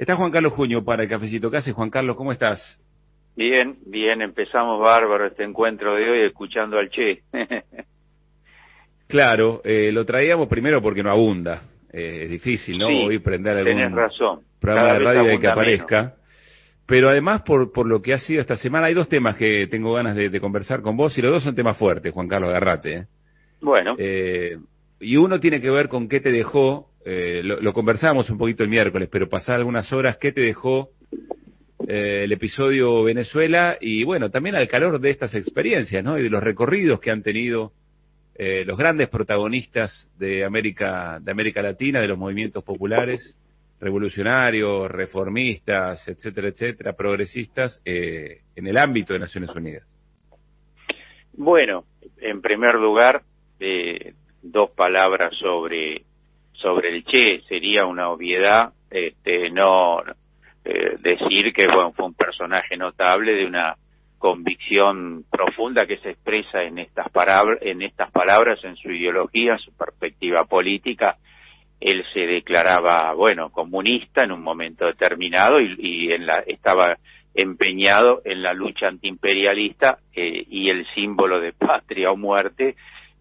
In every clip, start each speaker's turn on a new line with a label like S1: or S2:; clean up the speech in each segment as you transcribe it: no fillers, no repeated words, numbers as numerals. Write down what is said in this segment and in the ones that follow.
S1: Está Juan Carlos Juño para el cafecito. ¿Qué haces, Juan Carlos? ¿Cómo estás?
S2: Bien, bien, empezamos bárbaro este encuentro de hoy escuchando al Che.
S1: Claro, lo traíamos primero porque no abunda. Es difícil, ¿no?
S2: Sí,
S1: Hoy prender
S2: tenés
S1: algún
S2: razón,
S1: programa
S2: cada
S1: de
S2: vez
S1: radio y que
S2: abunda menos.
S1: aparezca. Pero además, por lo que ha sido esta semana, hay dos temas que tengo ganas de conversar con vos, y los dos son temas fuertes, Juan Carlos, agarrate.
S2: Bueno,
S1: Y uno tiene que ver con qué te dejó, lo conversamos un poquito el miércoles, pero pasar algunas horas, qué te dejó el episodio Venezuela, y bueno, también al calor de estas experiencias, ¿no? Y de los recorridos que han tenido los grandes protagonistas de América Latina, de los movimientos populares, revolucionarios, reformistas, etcétera, etcétera, progresistas, en el ámbito de Naciones Unidas.
S2: bueno, en primer lugar, dos palabras sobre el Che. Sería una obviedad, no decir que bueno, fue un personaje notable de una convicción profunda que se expresa en estas palabras, en su ideología, en su perspectiva política. Él se declaraba, bueno, comunista en un momento determinado y estaba empeñado en la lucha antiimperialista, y el símbolo de patria o muerte,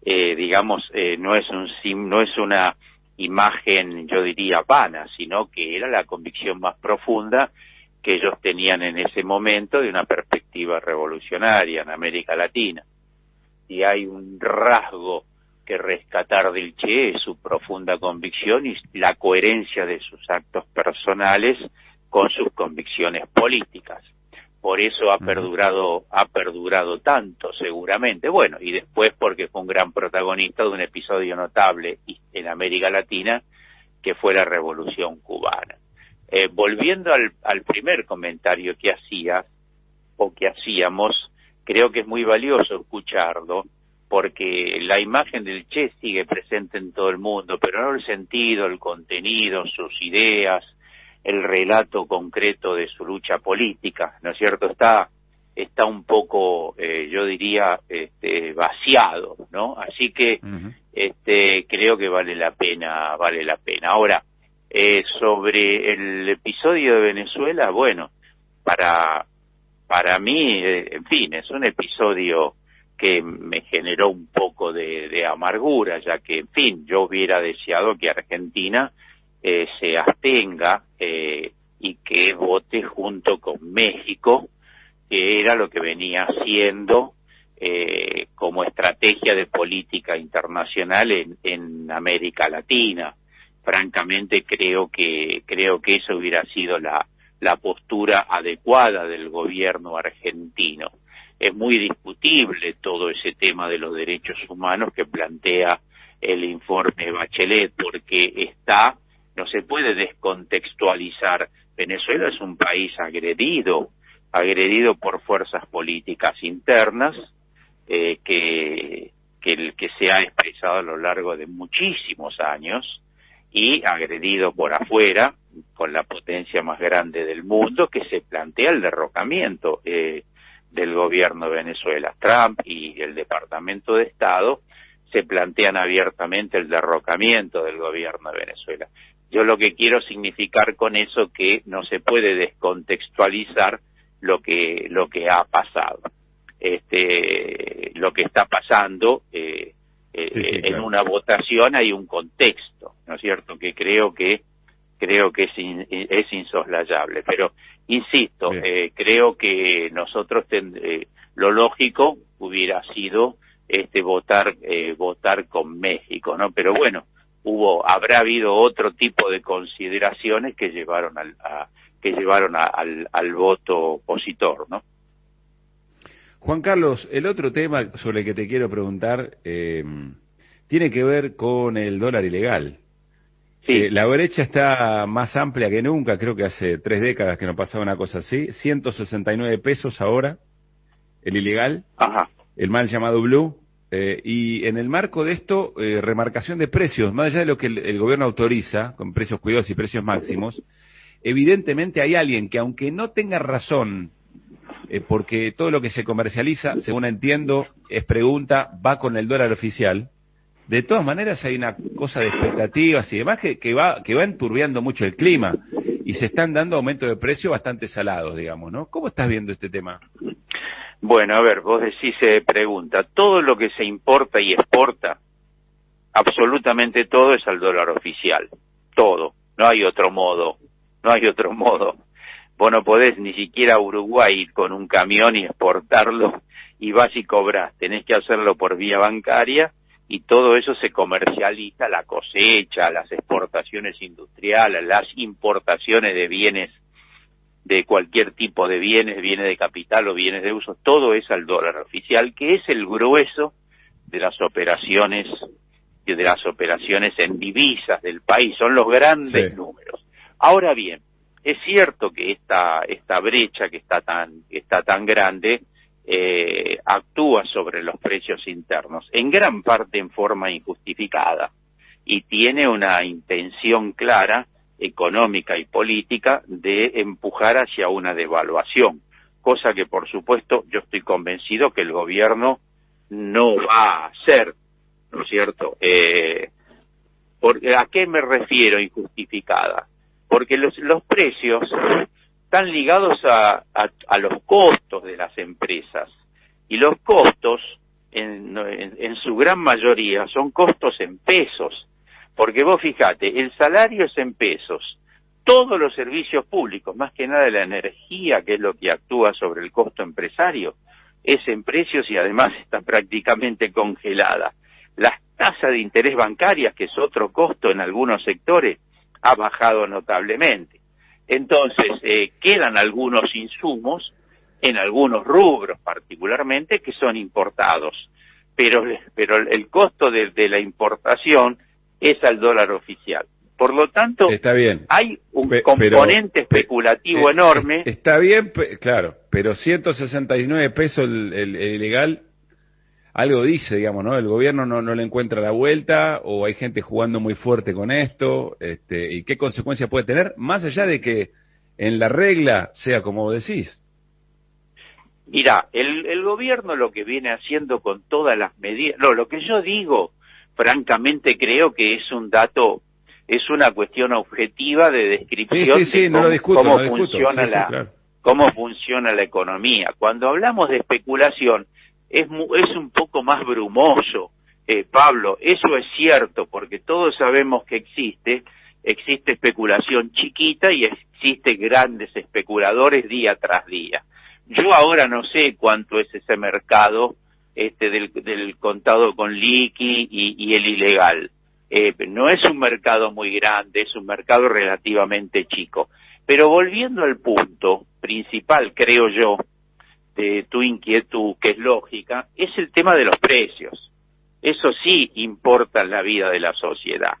S2: no es una imagen, yo diría, vana, sino que era la convicción más profunda que ellos tenían en ese momento de una perspectiva revolucionaria en América Latina. Y hay un rasgo que rescatar del Che, es su profunda convicción y la coherencia de sus actos personales con sus convicciones políticas. Por eso ha perdurado tanto, seguramente. Bueno, y después porque fue un gran protagonista de un episodio notable en América Latina, que fue la Revolución Cubana. Volviendo al primer comentario que hacíamos, creo que es muy valioso escucharlo, porque la imagen del Che sigue presente en todo el mundo, pero no el sentido, el contenido, sus ideas, el relato concreto de su lucha política, ¿no es cierto? Está un poco, yo diría, vaciado, ¿no? Así que creo que vale la pena. Ahora, sobre el episodio de Venezuela, bueno, para mí, en fin, es un episodio que me generó un poco de amargura, ya que, en fin, yo hubiera deseado que Argentina se abstenga y que vote junto con México, que era lo que venía haciendo como estrategia de política internacional en América Latina. Francamente creo que eso hubiera sido la postura adecuada del gobierno argentino. Es muy discutible todo ese tema de los derechos humanos que plantea el informe Bachelet, porque no se puede descontextualizar. Venezuela es un país agredido por fuerzas políticas internas, que se ha expresado a lo largo de muchísimos años, y agredido por afuera, con la potencia más grande del mundo, que se plantea el derrocamiento del gobierno de Venezuela. Trump y el Departamento de Estado se plantean abiertamente el derrocamiento del gobierno de Venezuela. Yo lo que quiero significar con eso que no se puede descontextualizar lo que ha pasado. Lo que está pasando en
S1: claro.
S2: una votación hay un contexto, ¿no es cierto? Que creo que es insoslayable. Pero insisto, creo que nosotros lo lógico hubiera sido votar con México, ¿no? Pero bueno, habrá habido otro tipo de consideraciones que llevaron al voto opositor, ¿no?
S1: Juan Carlos, el otro tema sobre el que te quiero preguntar tiene que ver con el dólar ilegal.
S2: Sí.
S1: La brecha está más amplia que nunca, creo que hace 3 décadas que no pasaba una cosa así. 169 pesos ahora, el ilegal, el mal llamado blue. Y en el marco de esto, remarcación de precios, más allá de lo que el gobierno autoriza, con precios cuidados y precios máximos, evidentemente hay alguien que, aunque no tenga razón, porque todo lo que se comercializa, según entiendo, va con el dólar oficial. De todas maneras hay una cosa de expectativas y demás que va enturbiando mucho el clima. y se están dando aumentos de precio bastante salados, digamos, ¿no? ¿Cómo estás viendo este tema?
S2: Bueno, a ver, vos decís, pregunta, todo lo que se importa y exporta, absolutamente todo es al dólar oficial, todo, no hay otro modo, no hay otro modo. Vos no podés ni siquiera a Uruguay ir con un camión y exportarlo y vas y cobrás, tenés que hacerlo por vía bancaria y todo eso se comercializa, la cosecha, las exportaciones industriales, las importaciones de bienes, de cualquier tipo de bienes, bienes de capital o bienes de uso, todo es al dólar oficial, que es el grueso de las operaciones en divisas del país, son los grandes números. Ahora bien, es cierto que esta brecha que está tan grande actúa sobre los precios internos, en gran parte en forma injustificada, y tiene una intención clara económica y política de empujar hacia una devaluación, cosa que por supuesto yo estoy convencido que el gobierno no va a hacer, ¿no es cierto? ¿A qué me refiero injustificada? Porque los precios están ligados a los costos de las empresas, y los costos en su gran mayoría son costos en pesos. Porque vos fijate, el salario es en pesos, todos los servicios públicos, más que nada la energía, que es lo que actúa sobre el costo empresario, es en precios y además está prácticamente congelada. Las tasas de interés bancarias, que es otro costo en algunos sectores, ha bajado notablemente. Entonces, quedan algunos insumos, en algunos rubros particularmente, que son importados, pero el costo de la importación es al dólar oficial. Por lo tanto,
S1: está bien.
S2: Hay un componente especulativo enorme.
S1: Está bien, claro, pero 169 pesos el ilegal, algo dice, digamos, ¿no? El gobierno no le encuentra la vuelta, o hay gente jugando muy fuerte con esto, y qué consecuencias puede tener, más allá de que en la regla sea como decís.
S2: Mirá, el gobierno lo que viene haciendo con todas las medidas, lo que yo digo, francamente creo que es un dato, es una cuestión objetiva de descripción de cómo funciona la economía. Cuando hablamos de especulación es un poco más brumoso, Pablo, eso es cierto, porque todos sabemos que existe especulación chiquita y existe grandes especuladores día tras día. Yo ahora no sé cuánto es ese mercado del contado con liqui y el ilegal. No es un mercado muy grande, es un mercado relativamente chico. Pero volviendo al punto principal, creo yo, de tu inquietud, que es lógica, es el tema de los precios. Eso sí importa en la vida de la sociedad.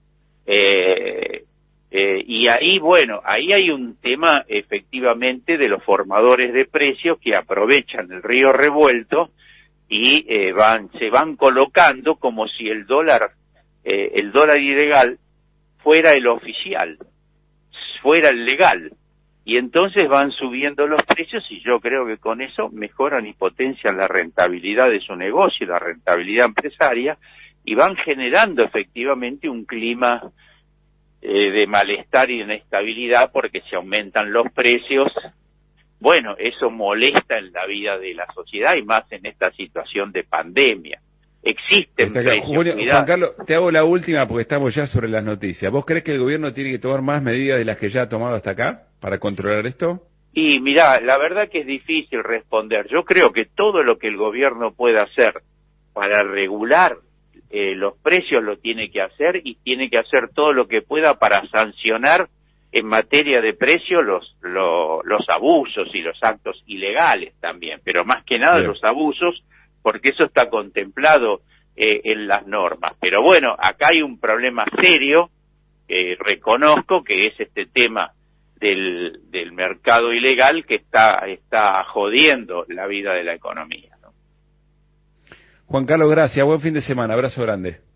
S2: Y ahí, bueno, ahí hay un tema efectivamente de los formadores de precios que aprovechan el río revuelto y se van colocando como si el dólar ilegal fuera el oficial, fuera el legal, y entonces van subiendo los precios, y yo creo que con eso mejoran y potencian la rentabilidad de su negocio, la rentabilidad empresaria, y van generando efectivamente un clima de malestar y de inestabilidad, porque se aumentan los precios. Bueno, eso molesta en la vida de la sociedad, y más en esta situación de pandemia. Existen precios.
S1: Juan Carlos, te hago la última porque estamos ya sobre las noticias. ¿Vos crees que el gobierno tiene que tomar más medidas de las que ya ha tomado hasta acá para controlar esto?
S2: Y mirá, la verdad que es difícil responder. Yo creo que todo lo que el gobierno pueda hacer para regular los precios lo tiene que hacer, y tiene que hacer todo lo que pueda para sancionar en materia de precios los abusos y los actos ilegales también, pero más que nada los abusos, porque eso está contemplado en las normas. Pero bueno, acá hay un problema serio, reconozco, que es este tema del mercado ilegal, que está jodiendo la vida de la economía, ¿no?
S1: Juan Carlos, gracias, buen fin de semana, abrazo grande.